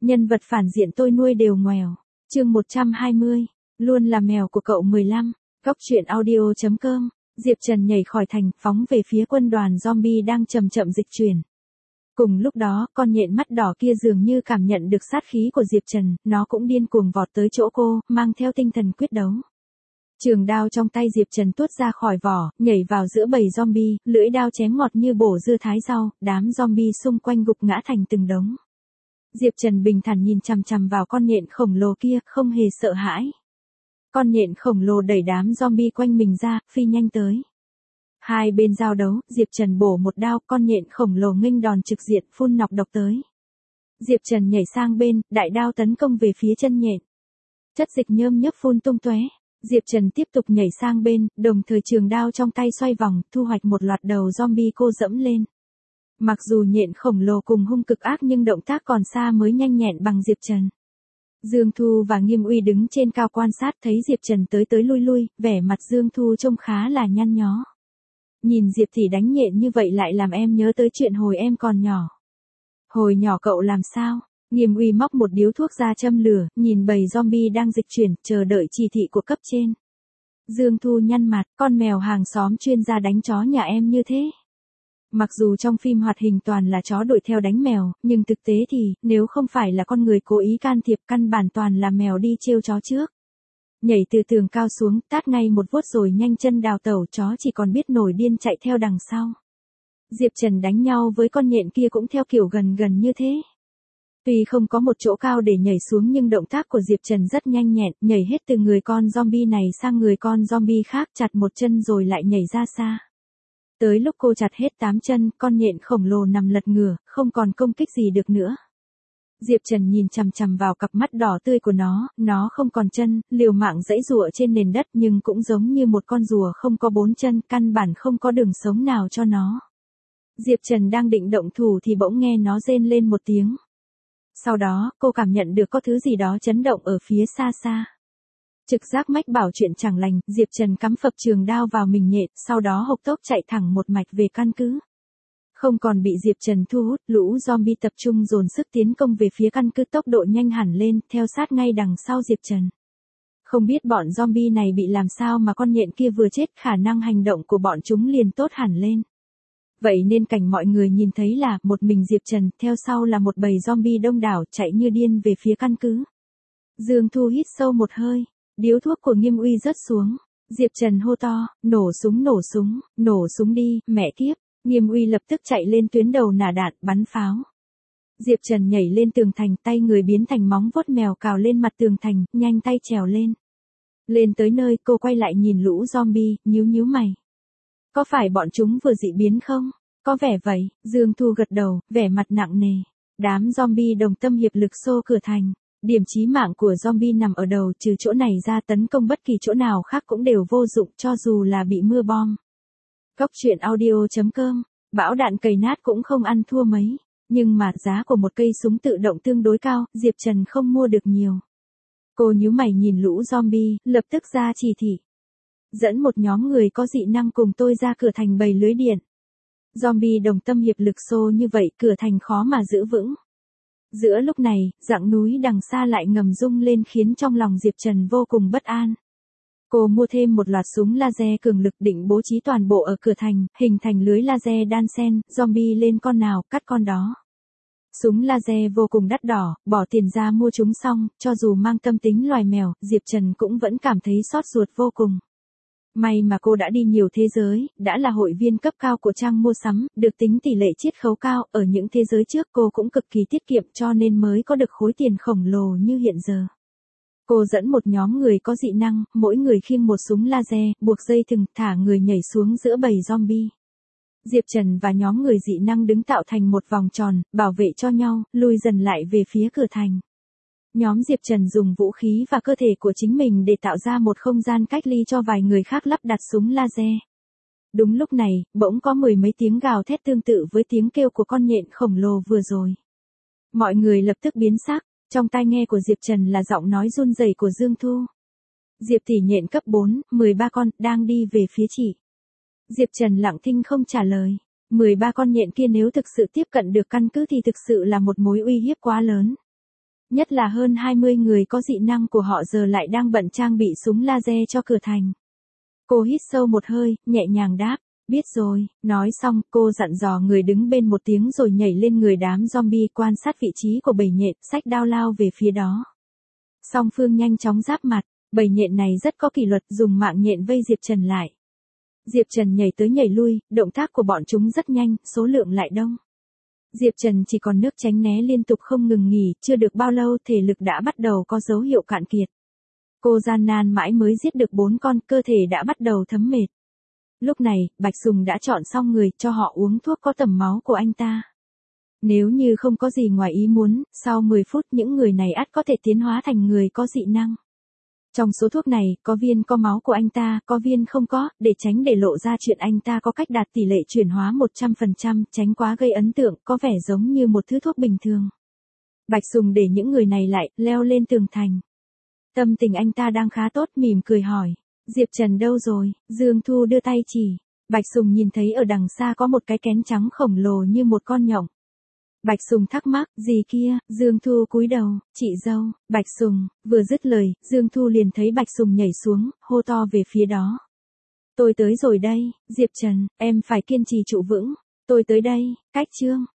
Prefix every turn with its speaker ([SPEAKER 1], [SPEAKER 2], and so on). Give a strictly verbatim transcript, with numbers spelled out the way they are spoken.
[SPEAKER 1] Nhân vật phản diện tôi nuôi đều ngoèo. Chương một trăm hai mươi. Luôn là mèo của cậu mười lăm. Góc truyện audio chấm com. Diệp Trần nhảy khỏi thành, phóng về phía quân đoàn zombie đang chậm chậm dịch chuyển. Cùng lúc đó, con nhện mắt đỏ kia dường như cảm nhận được sát khí của Diệp Trần, nó cũng điên cuồng vọt tới chỗ cô, mang theo tinh thần quyết đấu. Trường đao trong tay Diệp Trần tuốt ra khỏi vỏ, nhảy vào giữa bầy zombie, lưỡi đao chém ngọt như bổ dưa thái rau, đám zombie xung quanh gục ngã thành từng đống. Diệp Trần bình thản nhìn chằm chằm vào con nhện khổng lồ kia, không hề sợ hãi. Con nhện khổng lồ đẩy đám zombie quanh mình ra, phi nhanh tới. Hai bên giao đấu, Diệp Trần bổ một đao, con nhện khổng lồ nghênh đòn trực diện, phun nọc độc tới. Diệp Trần nhảy sang bên, đại đao tấn công về phía chân nhện. Chất dịch nhơm nhớp phun tung tóe. Diệp Trần tiếp tục nhảy sang bên, đồng thời trường đao trong tay xoay vòng, thu hoạch một loạt đầu zombie cô dẫm lên. Mặc dù nhện khổng lồ cùng hung cực ác nhưng động tác còn xa mới nhanh nhẹn bằng Diệp Trần. Dương Thu và Nghiêm Uy đứng trên cao quan sát thấy Diệp Trần tới tới lui lui, vẻ mặt Dương Thu trông khá là nhăn nhó. Nhìn Diệp tỷ đánh nhện như vậy lại làm em nhớ tới chuyện hồi em còn nhỏ. Hồi nhỏ cậu làm sao? Nghiêm Uy móc một điếu thuốc ra châm lửa, nhìn bầy zombie đang dịch chuyển, chờ đợi chỉ thị của cấp trên. Dương Thu nhăn mặt, con mèo hàng xóm chuyên gia đánh chó nhà em như thế. Mặc dù trong phim hoạt hình toàn là chó đuổi theo đánh mèo, nhưng thực tế thì, nếu không phải là con người cố ý can thiệp căn bản toàn là mèo đi trêu chó trước. Nhảy từ tường cao xuống, tát ngay một vuốt rồi nhanh chân đào tẩu, chó chỉ còn biết nổi điên chạy theo đằng sau. Diệp Trần đánh nhau với con nhện kia cũng theo kiểu gần gần như thế. Tuy không có một chỗ cao để nhảy xuống nhưng động tác của Diệp Trần rất nhanh nhẹn, nhảy hết từ người con zombie này sang người con zombie khác, chặt một chân rồi lại nhảy ra xa. Tới lúc cô chặt hết tám chân, con nhện khổng lồ nằm lật ngửa, không còn công kích gì được nữa. Diệp Trần nhìn chằm chằm vào cặp mắt đỏ tươi của nó, nó không còn chân, liều mạng giãy giụa trên nền đất nhưng cũng giống như một con rùa không có bốn chân, căn bản không có đường sống nào cho nó. Diệp Trần đang định động thủ thì bỗng nghe nó rên lên một tiếng. Sau đó, cô cảm nhận được có thứ gì đó chấn động ở phía xa xa. Trực giác mách bảo chuyện chẳng lành, Diệp Trần cắm phập trường đao vào mình nhện, sau đó hộc tốc chạy thẳng một mạch về căn cứ. Không còn bị Diệp Trần thu hút, lũ zombie tập trung dồn sức tiến công về phía căn cứ, tốc độ nhanh hẳn lên, theo sát ngay đằng sau Diệp Trần. Không biết bọn zombie này bị làm sao mà con nhện kia vừa chết, khả năng hành động của bọn chúng liền tốt hẳn lên. Vậy nên cảnh mọi người nhìn thấy là một mình Diệp Trần, theo sau là một bầy zombie đông đảo chạy như điên về phía căn cứ. Dương Thu hít sâu một hơi, điếu thuốc của Nghiêm Uy rớt xuống. Diệp Trần hô to, nổ súng nổ súng, nổ súng đi, mẹ kiếp. Nghiêm Uy lập tức chạy lên tuyến đầu nả đạn, bắn pháo. Diệp Trần nhảy lên tường thành, tay người biến thành móng vuốt mèo cào lên mặt tường thành, nhanh tay trèo lên. Lên tới nơi, cô quay lại nhìn lũ zombie, nhíu nhíu mày. Có phải bọn chúng vừa dị biến không? Có vẻ vậy, Dương Thu gật đầu, vẻ mặt nặng nề. Đám zombie đồng tâm hiệp lực xô cửa thành. Điểm chí mạng của zombie nằm ở đầu, trừ chỗ này ra tấn công bất kỳ chỗ nào khác cũng đều vô dụng cho dù là bị mưa bom. Góc truyện audio chấm com. Bão đạn cày nát cũng không ăn thua mấy. Nhưng mà giá của một cây súng tự động tương đối cao, Diệp Trần không mua được nhiều. Cô nhíu mày nhìn lũ zombie, lập tức ra chỉ thị. Dẫn một nhóm người có dị năng cùng tôi ra cửa thành bày lưới điện. Zombie đồng tâm hiệp lực xô như vậy, cửa thành khó mà giữ vững. Giữa lúc này, dặng núi đằng xa lại ngầm rung lên khiến trong lòng Diệp Trần vô cùng bất an. Cô mua thêm một loạt súng laser cường lực định bố trí toàn bộ ở cửa thành, hình thành lưới laser đan xen, zombie lên con nào, cắt con đó. Súng laser vô cùng đắt đỏ, bỏ tiền ra mua chúng xong, cho dù mang tâm tính loài mèo, Diệp Trần cũng vẫn cảm thấy xót ruột vô cùng. May mà cô đã đi nhiều thế giới, đã là hội viên cấp cao của trang mua sắm, được tính tỷ lệ chiết khấu cao, ở những thế giới trước cô cũng cực kỳ tiết kiệm cho nên mới có được khối tiền khổng lồ như hiện giờ. Cô dẫn một nhóm người có dị năng, mỗi người khiêng một súng laser, buộc dây thừng, thả người nhảy xuống giữa bầy zombie. Diệp Trần và nhóm người dị năng đứng tạo thành một vòng tròn, bảo vệ cho nhau, lùi dần lại về phía cửa thành. Nhóm Diệp Trần dùng vũ khí và cơ thể của chính mình để tạo ra một không gian cách ly cho vài người khác lắp đặt súng laser. Đúng lúc này, bỗng có mười mấy tiếng gào thét tương tự với tiếng kêu của con nhện khổng lồ vừa rồi. Mọi người lập tức biến sắc, trong tai nghe của Diệp Trần là giọng nói run rẩy của Dương Thu. Diệp tỷ nhện cấp bốn, mười ba con, đang đi về phía chị. Diệp Trần lặng thinh không trả lời. mười ba con nhện kia nếu thực sự tiếp cận được căn cứ thì thực sự là một mối uy hiếp quá lớn. Nhất là hơn hai mươi người có dị năng của họ giờ lại đang bận trang bị súng laser cho cửa thành. Cô hít sâu một hơi, nhẹ nhàng đáp, biết rồi, nói xong, cô dặn dò người đứng bên một tiếng rồi nhảy lên người đám zombie quan sát vị trí của bầy nhện, xách đao lao về phía đó. Song phương nhanh chóng giáp mặt, bầy nhện này rất có kỷ luật, dùng mạng nhện vây Diệp Trần lại. Diệp Trần nhảy tới nhảy lui, động tác của bọn chúng rất nhanh, số lượng lại đông. Diệp Trần chỉ còn nước tránh né liên tục không ngừng nghỉ, chưa được bao lâu thể lực đã bắt đầu có dấu hiệu cạn kiệt. Cô gian nan mãi mới giết được bốn con, cơ thể đã bắt đầu thấm mệt. Lúc này, Bạch Sùng đã chọn xong người, cho họ uống thuốc có tẩm máu của anh ta. Nếu như không có gì ngoài ý muốn, sau mười phút những người này ắt có thể tiến hóa thành người có dị năng. Trong số thuốc này, có viên có máu của anh ta, có viên không có, để tránh để lộ ra chuyện anh ta có cách đạt tỷ lệ chuyển hóa một trăm phần trăm, tránh quá gây ấn tượng, có vẻ giống như một thứ thuốc bình thường. Bạch Sùng để những người này lại, leo lên tường thành. Tâm tình anh ta đang khá tốt, mỉm cười hỏi, Diệp Trần đâu rồi? Dương Thu đưa tay chỉ. Bạch Sùng nhìn thấy ở đằng xa có một cái kén trắng khổng lồ như một con nhộng. Bạch Sùng thắc mắc, gì kia? Dương Thu cúi đầu, chị dâu. Bạch Sùng, vừa dứt lời, Dương Thu liền thấy Bạch Sùng nhảy xuống, hô to về phía đó. Tôi tới rồi đây, Diệp Trần, em phải kiên trì trụ vững. Tôi tới đây, cách chương.